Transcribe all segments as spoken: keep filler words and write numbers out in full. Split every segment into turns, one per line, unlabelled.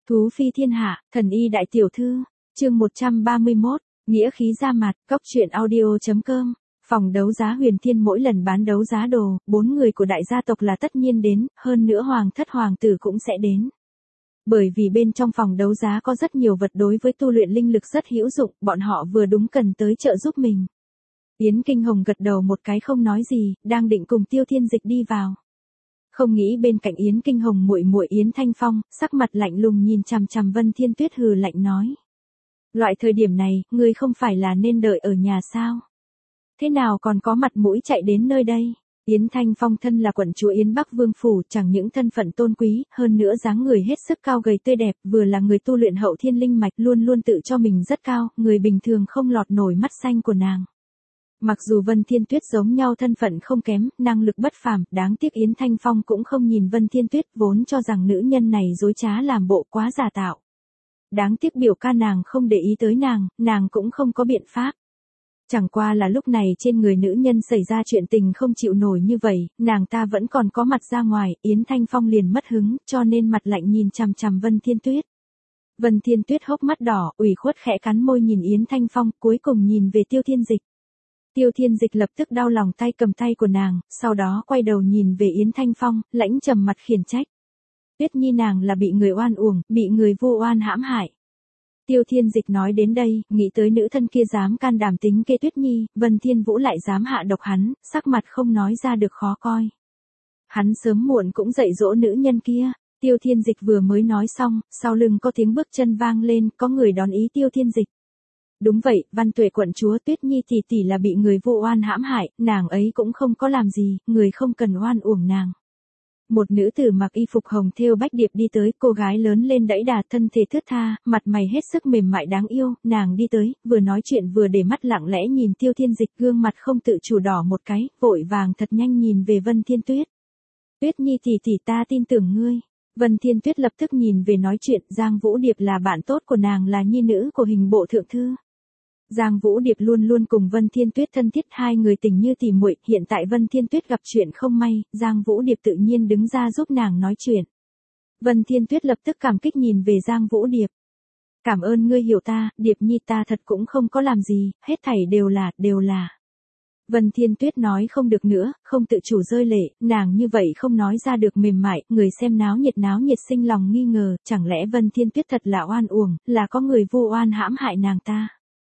Thú phi thiên hạ, thần y đại tiểu thư, chương một trăm ba mươi mốt, nghĩa khí ra mặt, cốc truyện audio.com, phòng đấu giá Huyền Thiên mỗi lần bán đấu giá đồ, bốn người của đại gia tộc là tất nhiên đến, hơn nữa hoàng thất hoàng tử cũng sẽ đến. Bởi vì bên trong phòng đấu giá có rất nhiều vật đối với tu luyện linh lực rất hữu dụng, bọn họ vừa đúng cần tới trợ giúp mình. Yến Kinh Hồng gật đầu một cái không nói gì, đang định cùng Tiêu Thiên Dịch đi vào. Không nghĩ bên cạnh Yến Kinh Hồng muội muội Yến Thanh Phong, sắc mặt lạnh lùng nhìn chằm chằm Vân Thiên Tuyết hừ lạnh nói. Loại thời điểm này, ngươi không phải là nên đợi ở nhà sao? Thế nào còn có mặt mũi chạy đến nơi đây? Yến Thanh Phong thân là quận chúa Yến Bắc Vương Phủ, chẳng những thân phận tôn quý, hơn nữa dáng người hết sức cao gầy tươi đẹp, vừa là người tu luyện hậu thiên linh mạch luôn luôn tự cho mình rất cao, người bình thường không lọt nổi mắt xanh của nàng. Mặc dù Vân Thiên Tuyết giống nhau thân phận không kém, năng lực bất phàm, đáng tiếc Yến Thanh Phong cũng không nhìn Vân Thiên Tuyết, vốn cho rằng nữ nhân này dối trá làm bộ quá giả tạo. Đáng tiếc biểu ca nàng không để ý tới nàng, nàng cũng không có biện pháp. Chẳng qua là lúc này trên người nữ nhân xảy ra chuyện tình không chịu nổi như vậy, nàng ta vẫn còn có mặt ra ngoài, Yến Thanh Phong liền mất hứng, cho nên mặt lạnh nhìn chằm chằm Vân Thiên Tuyết. Vân Thiên Tuyết hốc mắt đỏ, ủy khuất khẽ cắn môi nhìn Yến Thanh Phong, cuối cùng nhìn về Tiêu Thiên Dịch. Tiêu Thiên Dịch lập tức đau lòng tay cầm tay của nàng, sau đó quay đầu nhìn về Yến Thanh Phong, lãnh trầm mặt khiển trách. Tuyết Nhi nàng là bị người oan uổng, bị người vô oan hãm hại. Tiêu Thiên Dịch nói đến đây, nghĩ tới nữ thân kia dám can đảm tính kế Tuyết Nhi, Vân Thiên Vũ lại dám hạ độc hắn, sắc mặt không nói ra được khó coi. Hắn sớm muộn cũng dạy dỗ nữ nhân kia. Tiêu Thiên Dịch vừa mới nói xong, sau lưng có tiếng bước chân vang lên, có người đón ý Tiêu Thiên Dịch. Đúng vậy, Văn Tuệ quận chúa Tuyết Nhi tỷ tỷ là bị người vô oan hãm hại, nàng ấy cũng không có làm gì, người không cần oan uổng nàng. Một nữ tử mặc y phục hồng thêu bách điệp đi tới, cô gái lớn lên đẫy đà thân thể thướt tha, mặt mày hết sức mềm mại đáng yêu, nàng đi tới, vừa nói chuyện vừa để mắt lặng lẽ nhìn Tiêu Thiên Dịch, gương mặt không tự chủ đỏ một cái, vội vàng thật nhanh nhìn về Vân Thiên Tuyết. Tuyết Nhi tỷ tỷ ta tin tưởng ngươi. Vân Thiên Tuyết lập tức nhìn về nói chuyện, Giang Vũ Điệp là bạn tốt của nàng, là nhi nữ của hình bộ thượng thư. Giang Vũ Điệp luôn luôn cùng Vân Thiên Tuyết thân thiết, hai người tình như tỉ muội, hiện tại Vân Thiên Tuyết gặp chuyện không may, Giang Vũ Điệp tự nhiên đứng ra giúp nàng nói chuyện. Vân Thiên Tuyết lập tức cảm kích nhìn về Giang Vũ Điệp. Cảm ơn ngươi hiểu ta, Điệp Nhi ta thật cũng không có làm gì, hết thảy đều là, đều là. Vân Thiên Tuyết nói không được nữa, không tự chủ rơi lệ, nàng như vậy không nói ra được mềm mại, người xem náo nhiệt náo nhiệt sinh lòng nghi ngờ, chẳng lẽ Vân Thiên Tuyết thật là oan uổng, là có người vô oan hãm hại nàng ta.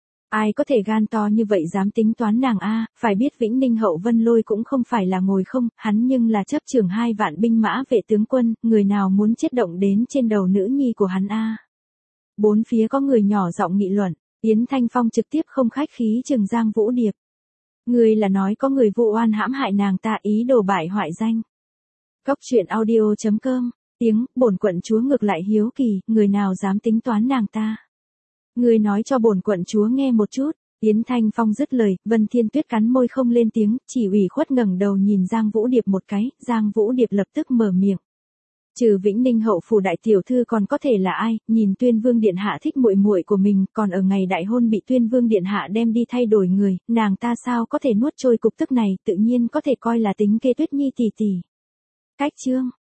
Ai có thể gan to như vậy dám tính toán nàng a? Phải biết Vĩnh Ninh Hậu Vân Lôi cũng không phải là ngồi không, hắn nhưng là chấp trưởng hai vạn binh mã vệ tướng quân, người nào muốn chết động đến trên đầu nữ nhi của hắn a? Bốn phía có người nhỏ giọng nghị luận, Yến Thanh Phong trực tiếp không khách khí trừng Giang Vũ Điệp. Người là nói có người vô oan hãm hại nàng ta, ý đồ bại hoại danh. Cốc truyện audio.com, tiếng, bổn quận chúa ngược lại hiếu kỳ, người nào dám tính toán nàng ta? Người nói cho bổn quận chúa nghe một chút. Yến Thanh Phong dứt lời, Vân Thiên Tuyết cắn môi không lên tiếng, chỉ ủy khuất ngẩng đầu nhìn Giang Vũ Điệp một cái, Giang Vũ Điệp lập tức mở miệng. Trừ Vĩnh Ninh hậu phủ đại tiểu thư còn có thể là ai, nhìn Tuyên Vương điện hạ thích muội muội của mình, còn ở ngày đại hôn bị Tuyên Vương điện hạ đem đi thay đổi người, nàng ta sao có thể nuốt trôi cục tức này, tự nhiên có thể coi là tính kế Tuyết Nhi tỷ tỷ. Cách chương